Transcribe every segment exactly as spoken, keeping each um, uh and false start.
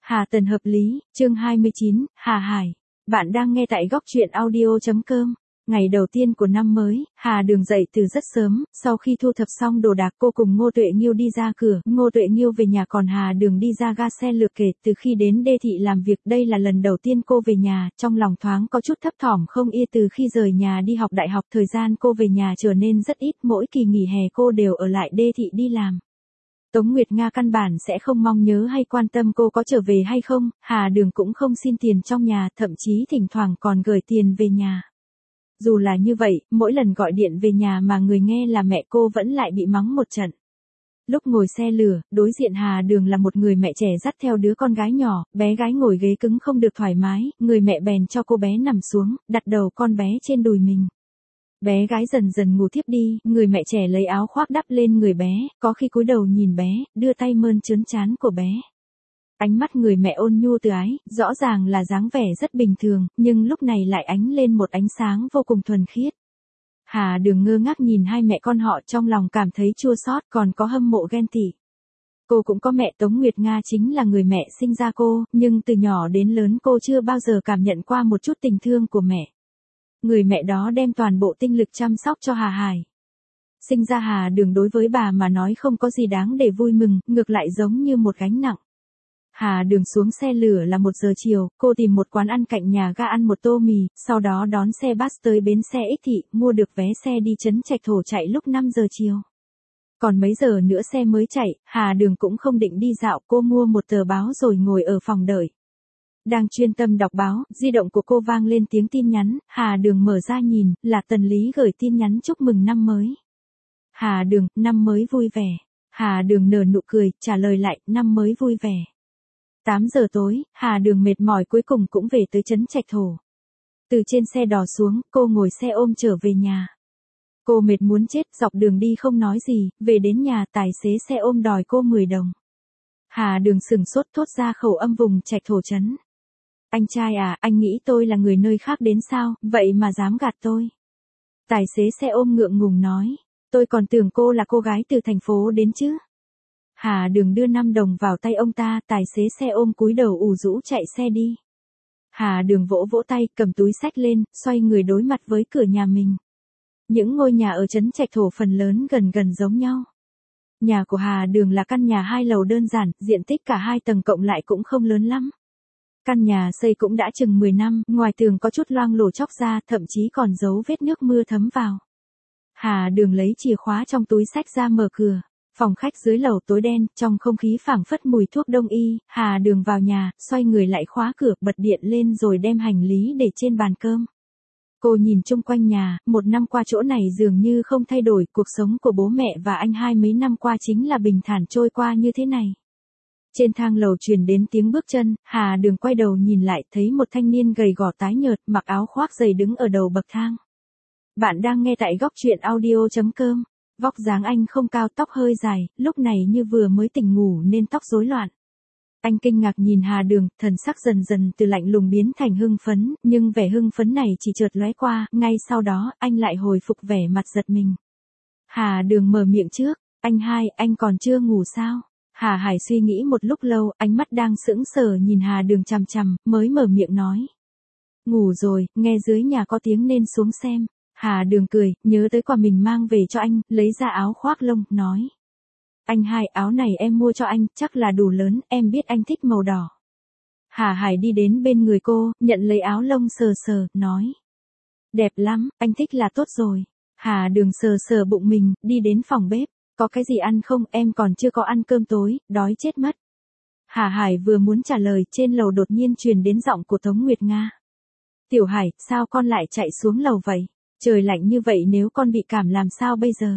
Hà Tần hợp lý, chương hai mươi chín, Hà Hải. Bạn đang nghe tại góc truyện audio chấm com. Ngày đầu tiên của năm mới, Hà Đường dậy từ rất sớm, sau khi thu thập xong đồ đạc cô cùng Ngô Tuệ Nghiêu đi ra cửa, Ngô Tuệ Nghiêu về nhà còn Hà Đường đi ra ga xe lược kể từ khi đến đê thị làm việc đây là lần đầu tiên cô về nhà, trong lòng thoáng có chút thấp thỏm không yên từ khi rời nhà đi học đại học thời gian cô về nhà trở nên rất ít mỗi kỳ nghỉ hè cô đều ở lại đê thị đi làm. Tống Nguyệt Nga căn bản sẽ không mong nhớ hay quan tâm cô có trở về hay không, Hà Đường cũng không xin tiền trong nhà, thậm chí thỉnh thoảng còn gửi tiền về nhà. Dù là như vậy, mỗi lần gọi điện về nhà mà người nghe là mẹ cô vẫn lại bị mắng một trận. Lúc ngồi xe lửa, đối diện Hà Đường là một người mẹ trẻ dắt theo đứa con gái nhỏ, bé gái ngồi ghế cứng không được thoải mái, người mẹ bèn cho cô bé nằm xuống, đặt đầu con bé trên đùi mình. Bé gái dần dần ngủ thiếp đi, người mẹ trẻ lấy áo khoác đắp lên người bé, có khi cúi đầu nhìn bé, đưa tay mơn trớn trán của bé. Ánh mắt người mẹ ôn nhu từ ái, rõ ràng là dáng vẻ rất bình thường, nhưng lúc này lại ánh lên một ánh sáng vô cùng thuần khiết. Hà Đường ngơ ngác nhìn hai mẹ con họ trong lòng cảm thấy chua xót còn có hâm mộ ghen tị. Cô cũng có mẹ Tống Nguyệt Nga chính là người mẹ sinh ra cô, nhưng từ nhỏ đến lớn cô chưa bao giờ cảm nhận qua một chút tình thương của mẹ. Người mẹ đó đem toàn bộ tinh lực chăm sóc cho Hà Hải. Sinh ra Hà Đường đối với bà mà nói không có gì đáng để vui mừng, ngược lại giống như một gánh nặng. Hà Đường xuống xe lửa là một giờ chiều, cô tìm một quán ăn cạnh nhà ga ăn một tô mì, sau đó đón xe bus tới bến xe Ích Thị, mua được vé xe đi Trấn Trạch Thổ chạy lúc năm giờ chiều. Còn mấy giờ nữa xe mới chạy, Hà Đường cũng không định đi dạo, cô mua một tờ báo rồi ngồi ở phòng đợi. Đang chuyên tâm đọc báo, di động của cô vang lên tiếng tin nhắn, Hà Đường mở ra nhìn, là Tần Lý gửi tin nhắn chúc mừng năm mới. Hà Đường, năm mới vui vẻ. Hà Đường nở nụ cười, trả lời lại, năm mới vui vẻ. tám giờ tối, Hà Đường mệt mỏi cuối cùng cũng về tới Trấn Trạch Thổ. Từ trên xe đò xuống, cô ngồi xe ôm trở về nhà. Cô mệt muốn chết, dọc đường đi không nói gì, về đến nhà tài xế xe ôm đòi cô mười đồng. Hà Đường sừng sốt thốt ra khẩu âm vùng Trạch Thổ trấn. Anh trai à, anh nghĩ tôi là người nơi khác đến sao, vậy mà dám gạt tôi. Tài xế xe ôm ngượng ngùng nói, tôi còn tưởng cô là cô gái từ thành phố đến chứ. Hà Đường đưa năm đồng vào tay ông ta, tài xế xe ôm cúi đầu ủ rũ chạy xe đi. Hà Đường vỗ vỗ tay, cầm túi xách lên, xoay người đối mặt với cửa nhà mình. Những ngôi nhà ở Trấn Trạch Thổ phần lớn gần gần giống nhau. Nhà của Hà Đường là căn nhà hai lầu đơn giản, diện tích cả hai tầng cộng lại cũng không lớn lắm. Căn nhà xây cũng đã chừng mười năm, ngoài tường có chút loang lổ chóc ra, thậm chí còn dấu vết nước mưa thấm vào. Hà Đường lấy chìa khóa trong túi xách ra mở cửa. Phòng khách dưới lầu tối đen, trong không khí phảng phất mùi thuốc đông y, Hà Đường vào nhà, xoay người lại khóa cửa, bật điện lên rồi đem hành lý để trên bàn cơm. Cô nhìn chung quanh nhà, một năm qua chỗ này dường như không thay đổi, cuộc sống của bố mẹ và anh hai mấy năm qua chính là bình thản trôi qua như thế này. Trên thang lầu truyền đến tiếng bước chân, Hà Đường quay đầu nhìn lại thấy một thanh niên gầy gò tái nhợt, mặc áo khoác dày đứng ở đầu bậc thang. Bạn đang nghe tại góc truyện audio chấm com. Vóc dáng anh không cao, tóc hơi dài, lúc này như vừa mới tỉnh ngủ nên tóc rối loạn. Anh kinh ngạc nhìn Hà Đường, thần sắc dần dần từ lạnh lùng biến thành hưng phấn, nhưng vẻ hưng phấn này chỉ chợt lóe qua, ngay sau đó, anh lại hồi phục vẻ mặt giật mình. Hà Đường mở miệng trước, anh hai, anh còn chưa ngủ sao? Hà Hải suy nghĩ một lúc lâu, ánh mắt đang sững sờ nhìn Hà Đường chằm chằm, mới mở miệng nói. Ngủ rồi, nghe dưới nhà có tiếng nên xuống xem. Hà Đường cười, nhớ tới quà mình mang về cho anh, lấy ra áo khoác lông, nói. Anh hai, áo này em mua cho anh, chắc là đủ lớn, em biết anh thích màu đỏ. Hà Hải đi đến bên người cô, nhận lấy áo lông sờ sờ, nói. Đẹp lắm, anh thích là tốt rồi. Hà Đường sờ sờ bụng mình, đi đến phòng bếp. Có cái gì ăn không, em còn chưa có ăn cơm tối, đói chết mất. Hà Hải vừa muốn trả lời, trên lầu đột nhiên truyền đến giọng của Tống Nguyệt Nga. Tiểu Hải, sao con lại chạy xuống lầu vậy? Trời lạnh như vậy nếu con bị cảm làm sao bây giờ?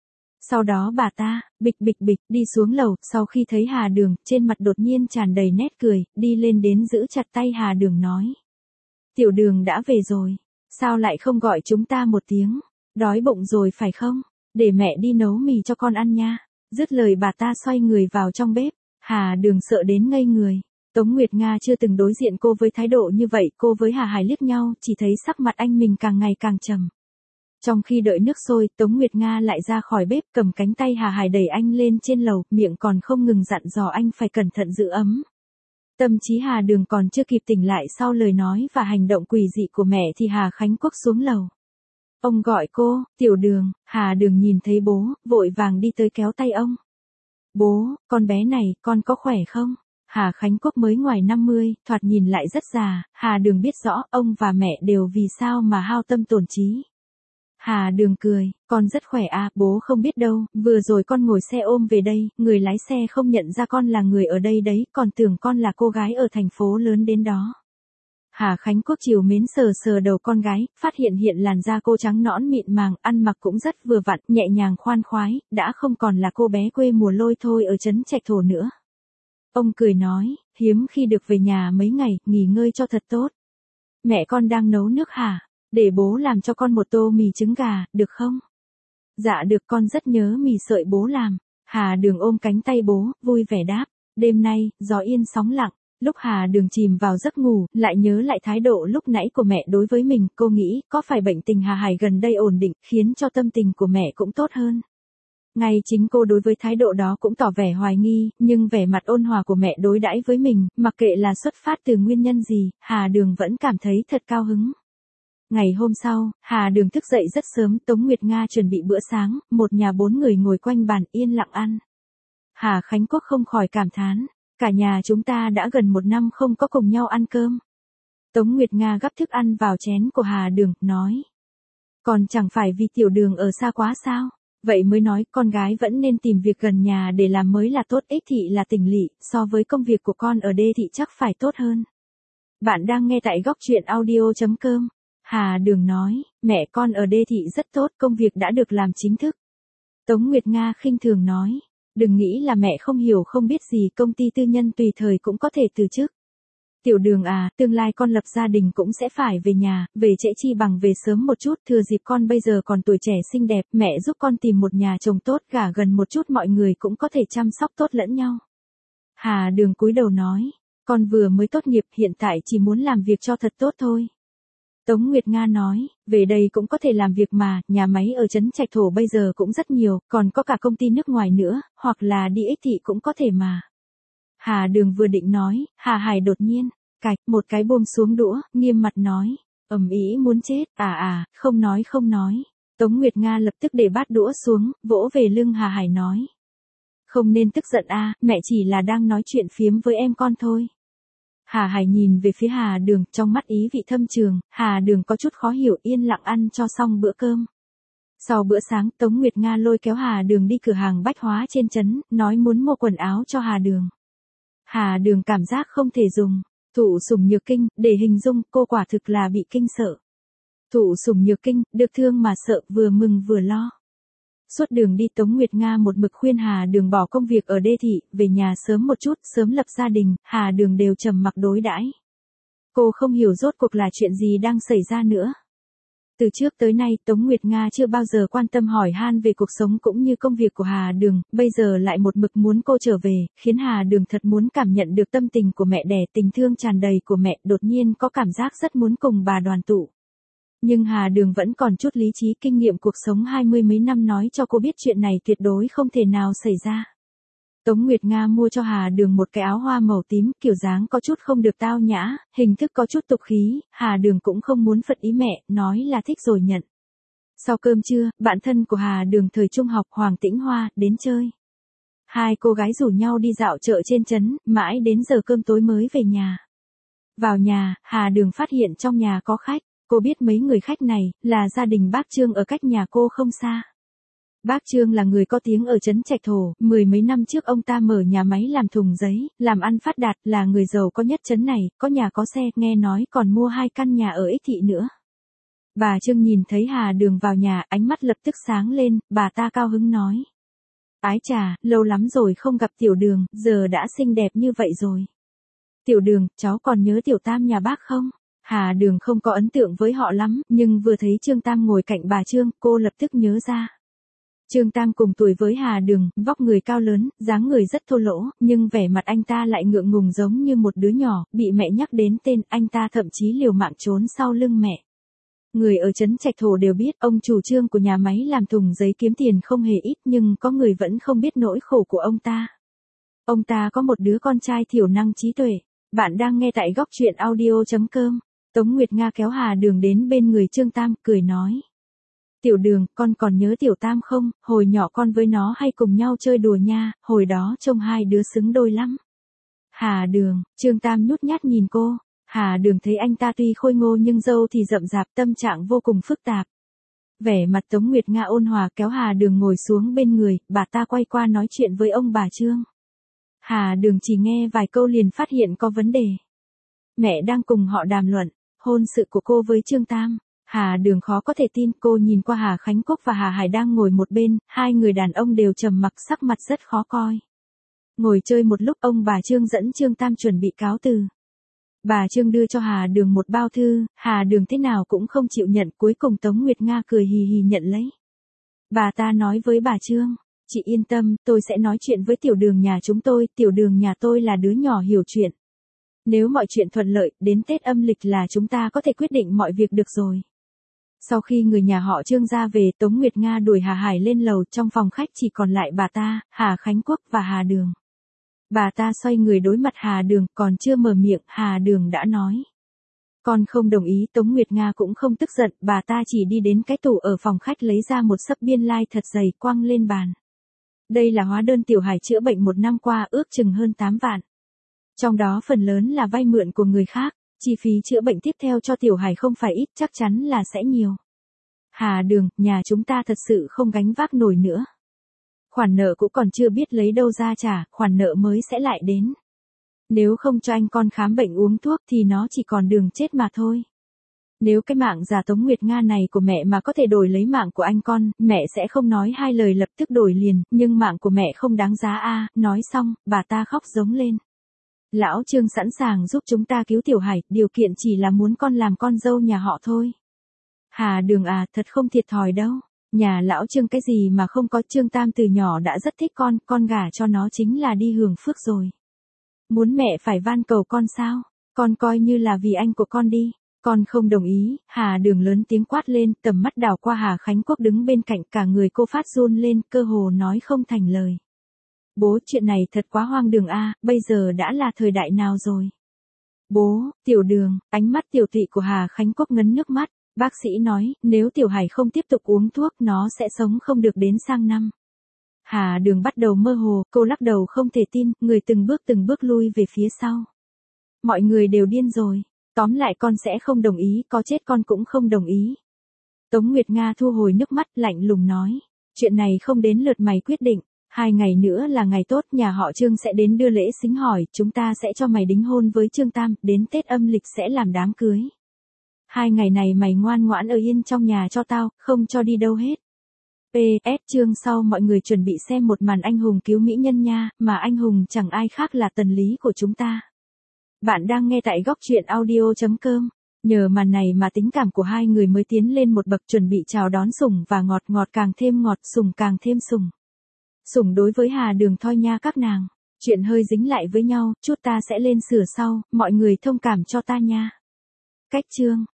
Sau đó bà ta, bịch bịch bịch, đi xuống lầu, sau khi thấy Hà Đường, trên mặt đột nhiên tràn đầy nét cười, đi lên đến giữ chặt tay Hà Đường nói. Tiểu Đường đã về rồi, sao lại không gọi chúng ta một tiếng? Đói bụng rồi phải không? Để mẹ đi nấu mì cho con ăn nha. Dứt lời bà ta xoay người vào trong bếp. Hà Đường sợ đến ngây người. Tống Nguyệt Nga chưa từng đối diện cô với thái độ như vậy, cô với Hà Hải liếc nhau, chỉ thấy sắc mặt anh mình càng ngày càng trầm. Trong khi đợi nước sôi, Tống Nguyệt Nga lại ra khỏi bếp, cầm cánh tay Hà Hải đẩy anh lên trên lầu, miệng còn không ngừng dặn dò anh phải cẩn thận giữ ấm. Tâm trí Hà Đường còn chưa kịp tỉnh lại sau lời nói và hành động quỷ dị của mẹ thì Hà Khánh Quốc xuống lầu. Ông gọi cô, Tiểu Đường. Hà Đường nhìn thấy bố, vội vàng đi tới kéo tay ông. Bố, con bé này, con có khỏe không? Hà Khánh Quốc mới ngoài năm mươi, thoạt nhìn lại rất già, Hà Đường biết rõ ông và mẹ đều vì sao mà hao tâm tổn trí. Hà Đường cười, con rất khỏe à, bố không biết đâu, vừa rồi con ngồi xe ôm về đây, người lái xe không nhận ra con là người ở đây đấy, còn tưởng con là cô gái ở thành phố lớn đến đó. Hà Khánh Quốc chiều mến sờ sờ đầu con gái, phát hiện hiện làn da cô trắng nõn mịn màng, ăn mặc cũng rất vừa vặn, nhẹ nhàng khoan khoái, đã không còn là cô bé quê mùa lôi thôi ở trấn Trạch Thổ nữa. Ông cười nói, hiếm khi được về nhà mấy ngày, nghỉ ngơi cho thật tốt. Mẹ con đang nấu nước hả? Để bố làm cho con một tô mì trứng gà, được không? Dạ được, con rất nhớ mì sợi bố làm. Hà Đường ôm cánh tay bố, vui vẻ đáp. Đêm nay, gió yên sóng lặng. Lúc Hà Đường chìm vào giấc ngủ, lại nhớ lại thái độ lúc nãy của mẹ đối với mình, cô nghĩ có phải bệnh tình Hà Hải gần đây ổn định, khiến cho tâm tình của mẹ cũng tốt hơn. Ngay chính cô đối với thái độ đó cũng tỏ vẻ hoài nghi, nhưng vẻ mặt ôn hòa của mẹ đối đãi với mình, mặc kệ là xuất phát từ nguyên nhân gì, Hà Đường vẫn cảm thấy thật cao hứng. Ngày hôm sau, Hà Đường thức dậy rất sớm, Tống Nguyệt Nga chuẩn bị bữa sáng, một nhà bốn người ngồi quanh bàn yên lặng ăn. Hà Khánh Quốc không khỏi cảm thán, cả nhà chúng ta đã gần một năm không có cùng nhau ăn cơm. Tống Nguyệt Nga gắp thức ăn vào chén của Hà Đường, nói. Còn chẳng phải vì Tiểu Đường ở xa quá sao? Vậy mới nói con gái vẫn nên tìm việc gần nhà để làm mới là tốt, ích thị là tỉnh lỵ, so với công việc của con ở đê thị chắc phải tốt hơn. Bạn đang nghe tại góc truyện audio chấm com. Hà Đường nói, mẹ con ở đê thị rất tốt, công việc đã được làm chính thức. Tống Nguyệt Nga khinh thường nói, đừng nghĩ là mẹ không hiểu không biết gì, công ty tư nhân tùy thời cũng có thể từ chức. Tiểu Đường à, tương lai con lập gia đình cũng sẽ phải về nhà, về trễ chi bằng về sớm một chút, thừa dịp con bây giờ còn tuổi trẻ xinh đẹp, mẹ giúp con tìm một nhà chồng tốt, gả gần một chút mọi người cũng có thể chăm sóc tốt lẫn nhau. Hà Đường cúi đầu nói, con vừa mới tốt nghiệp, hiện tại chỉ muốn làm việc cho thật tốt thôi. Tống Nguyệt Nga nói, về đây cũng có thể làm việc mà, nhà máy ở trấn Trạch Thổ bây giờ cũng rất nhiều, còn có cả công ty nước ngoài nữa, hoặc là đi ích thị cũng có thể mà. Hà Đường vừa định nói, Hà Hải đột nhiên, cạch, một cái buông xuống đũa, nghiêm mặt nói, ầm ĩ muốn chết, à à, không nói không nói. Tống Nguyệt Nga lập tức để bát đũa xuống, vỗ về lưng Hà Hải nói. Không nên tức giận a, mẹ chỉ là đang nói chuyện phiếm với em con thôi. Hà Hải nhìn về phía Hà Đường, trong mắt ý vị thâm trường, Hà Đường có chút khó hiểu, yên lặng ăn cho xong bữa cơm. Sau bữa sáng, Tống Nguyệt Nga lôi kéo Hà Đường đi cửa hàng bách hóa trên trấn, nói muốn mua quần áo cho Hà Đường. Hà Đường cảm giác không thể dùng thụ sủng nhược kinh để hình dung, cô quả thực là bị kinh sợ. Thụ sủng nhược kinh, được thương mà sợ, vừa mừng vừa lo. Suốt đường đi Tống Nguyệt Nga một mực khuyên Hà Đường bỏ công việc ở đê thị, về nhà sớm một chút, sớm lập gia đình, Hà Đường đều trầm mặc đối đãi. Cô không hiểu rốt cuộc là chuyện gì đang xảy ra nữa. Từ trước tới nay Tống Nguyệt Nga chưa bao giờ quan tâm hỏi han về cuộc sống cũng như công việc của Hà Đường, bây giờ lại một mực muốn cô trở về, khiến Hà Đường thật muốn cảm nhận được tâm tình của mẹ đẻ, tình thương tràn đầy của mẹ, đột nhiên có cảm giác rất muốn cùng bà đoàn tụ. Nhưng Hà Đường vẫn còn chút lý trí, kinh nghiệm cuộc sống hai mươi mấy năm nói cho cô biết chuyện này tuyệt đối không thể nào xảy ra. Tống Nguyệt Nga mua cho Hà Đường một cái áo hoa màu tím, kiểu dáng có chút không được tao nhã, hình thức có chút tục khí, Hà Đường cũng không muốn phật ý mẹ, nói là thích rồi nhận. Sau cơm trưa, bạn thân của Hà Đường thời trung học Hoàng Tĩnh Hoa, đến chơi. Hai cô gái rủ nhau đi dạo chợ trên trấn, mãi đến giờ cơm tối mới về nhà. Vào nhà, Hà Đường phát hiện trong nhà có khách, cô biết mấy người khách này, là gia đình bác Trương ở cách nhà cô không xa. Bác Trương là người có tiếng ở trấn Trạch Thổ, mười mấy năm trước ông ta mở nhà máy làm thùng giấy, làm ăn phát đạt, là người giàu có nhất trấn này, có nhà có xe, nghe nói còn mua hai căn nhà ở ích thị nữa. Bà Trương nhìn thấy Hà Đường vào nhà, ánh mắt lập tức sáng lên, bà ta cao hứng nói. Ái chà, lâu lắm rồi không gặp Tiểu Đường, giờ đã xinh đẹp như vậy rồi. Tiểu Đường, cháu còn nhớ Tiểu Tam nhà bác không? Hà Đường không có ấn tượng với họ lắm, nhưng vừa thấy Trương Tam ngồi cạnh bà Trương, cô lập tức nhớ ra. Trương Tam cùng tuổi với Hà Đường, vóc người cao lớn, dáng người rất thô lỗ, nhưng vẻ mặt anh ta lại ngượng ngùng giống như một đứa nhỏ, bị mẹ nhắc đến tên, anh ta thậm chí liều mạng trốn sau lưng mẹ. Người ở trấn Trạch Thổ đều biết, ông chủ Trương của nhà máy làm thùng giấy kiếm tiền không hề ít, nhưng có người vẫn không biết nỗi khổ của ông ta. Ông ta có một đứa con trai thiểu năng trí tuệ. Bạn đang nghe tại góc truyện audio.com. Tống Nguyệt Nga kéo Hà Đường đến bên người Trương Tam, cười nói. Tiểu Đường, con còn nhớ Tiểu Tam không, hồi nhỏ con với nó hay cùng nhau chơi đùa nha, hồi đó trông hai đứa xứng đôi lắm. Hà Đường, Trương Tam nhút nhát nhìn cô. Hà Đường thấy anh ta tuy khôi ngô nhưng râu thì rậm rạp, tâm trạng vô cùng phức tạp. Vẻ mặt Tống Nguyệt Nga ôn hòa kéo Hà Đường ngồi xuống bên người, bà ta quay qua nói chuyện với ông bà Trương. Hà Đường chỉ nghe vài câu liền phát hiện có vấn đề. Mẹ đang cùng họ đàm luận hôn sự của cô với Trương Tam. Hà Đường khó có thể tin, cô nhìn qua Hà Khánh Quốc và Hà Hải đang ngồi một bên, hai người đàn ông đều trầm mặc, sắc mặt rất khó coi. Ngồi chơi một lúc, ông bà Trương dẫn Trương Tam chuẩn bị cáo từ. Bà Trương đưa cho Hà Đường một bao thư, Hà Đường thế nào cũng không chịu nhận, cuối cùng Tống Nguyệt Nga cười hì hì nhận lấy. Bà ta nói với bà Trương, chị yên tâm, tôi sẽ nói chuyện với Tiểu Đường nhà chúng tôi, Tiểu Đường nhà tôi là đứa nhỏ hiểu chuyện. Nếu mọi chuyện thuận lợi, đến Tết âm lịch là chúng ta có thể quyết định mọi việc được rồi. Sau khi người nhà họ Trương ra về, Tống Nguyệt Nga đuổi Hà Hải lên lầu, trong phòng khách chỉ còn lại bà ta, Hà Khánh Quốc và Hà Đường. Bà ta xoay người đối mặt Hà Đường, còn chưa mở miệng, Hà Đường đã nói. Con không đồng ý. Tống Nguyệt Nga cũng không tức giận, bà ta chỉ đi đến cái tủ ở phòng khách lấy ra một xấp biên lai thật dày quăng lên bàn. Đây là hóa đơn Tiểu Hải chữa bệnh một năm qua, ước chừng hơn tám vạn. Trong đó phần lớn là vay mượn của người khác, chi phí chữa bệnh tiếp theo cho Tiểu Hải không phải ít, chắc chắn là sẽ nhiều. Hà Đường, nhà chúng ta thật sự không gánh vác nổi nữa. Khoản nợ cũng còn chưa biết lấy đâu ra trả, khoản nợ mới sẽ lại đến. Nếu không cho anh con khám bệnh uống thuốc thì nó chỉ còn đường chết mà thôi. Nếu cái mạng già Tống Nguyệt Nga này của mẹ mà có thể đổi lấy mạng của anh con, mẹ sẽ không nói hai lời lập tức đổi liền, nhưng mạng của mẹ không đáng giá a. Nói xong, bà ta khóc giống lên. Lão Trương sẵn sàng giúp chúng ta cứu Tiểu Hải, điều kiện chỉ là muốn con làm con dâu nhà họ thôi. Hà Đường à, thật không thiệt thòi đâu. Nhà lão Trương cái gì mà không có, Trương Tam từ nhỏ đã rất thích con, con gả cho nó chính là đi hưởng phước rồi. Muốn mẹ phải van cầu con sao? Con coi như là vì anh của con đi. Con không đồng ý. Hà Đường lớn tiếng quát lên, tầm mắt đảo qua Hà Khánh Quốc đứng bên cạnh, cả người cô phát run lên, cơ hồ nói không thành lời. Bố, chuyện này thật quá hoang đường a, bây giờ đã là thời đại nào rồi? Bố, Tiểu Đường, ánh mắt tiểu tụy của Hà Khánh Quốc ngấn nước mắt, bác sĩ nói, nếu Tiểu Hải không tiếp tục uống thuốc, nó sẽ sống không được đến sang năm. Hà Đường bắt đầu mơ hồ, cô lắc đầu không thể tin, người từng bước từng bước lui về phía sau. Mọi người đều điên rồi, tóm lại con sẽ không đồng ý, có chết con cũng không đồng ý. Tống Nguyệt Nga thu hồi nước mắt, lạnh lùng nói, chuyện này không đến lượt mày quyết định. Hai ngày nữa là ngày tốt, nhà họ Trương sẽ đến đưa lễ xính hỏi, chúng ta sẽ cho mày đính hôn với Trương Tam, đến Tết âm lịch sẽ làm đám cưới. Hai ngày này mày ngoan ngoãn ở yên trong nhà cho tao, không cho đi đâu hết. pê ét chương sau mọi người chuẩn bị xem một màn anh hùng cứu mỹ nhân nha, mà anh hùng chẳng ai khác là Tần Lý của chúng ta. Bạn đang nghe tại góc truyện audio.com. Nhờ màn này mà tính cảm của hai người mới tiến lên một bậc, chuẩn bị chào đón sủng và ngọt, ngọt càng thêm ngọt, sủng càng thêm sủng. Sủng đối với Hà Đường thôi nha các nàng. Chuyện hơi dính lại với nhau, chút ta sẽ lên sửa sau, mọi người thông cảm cho ta nha. Cách chương.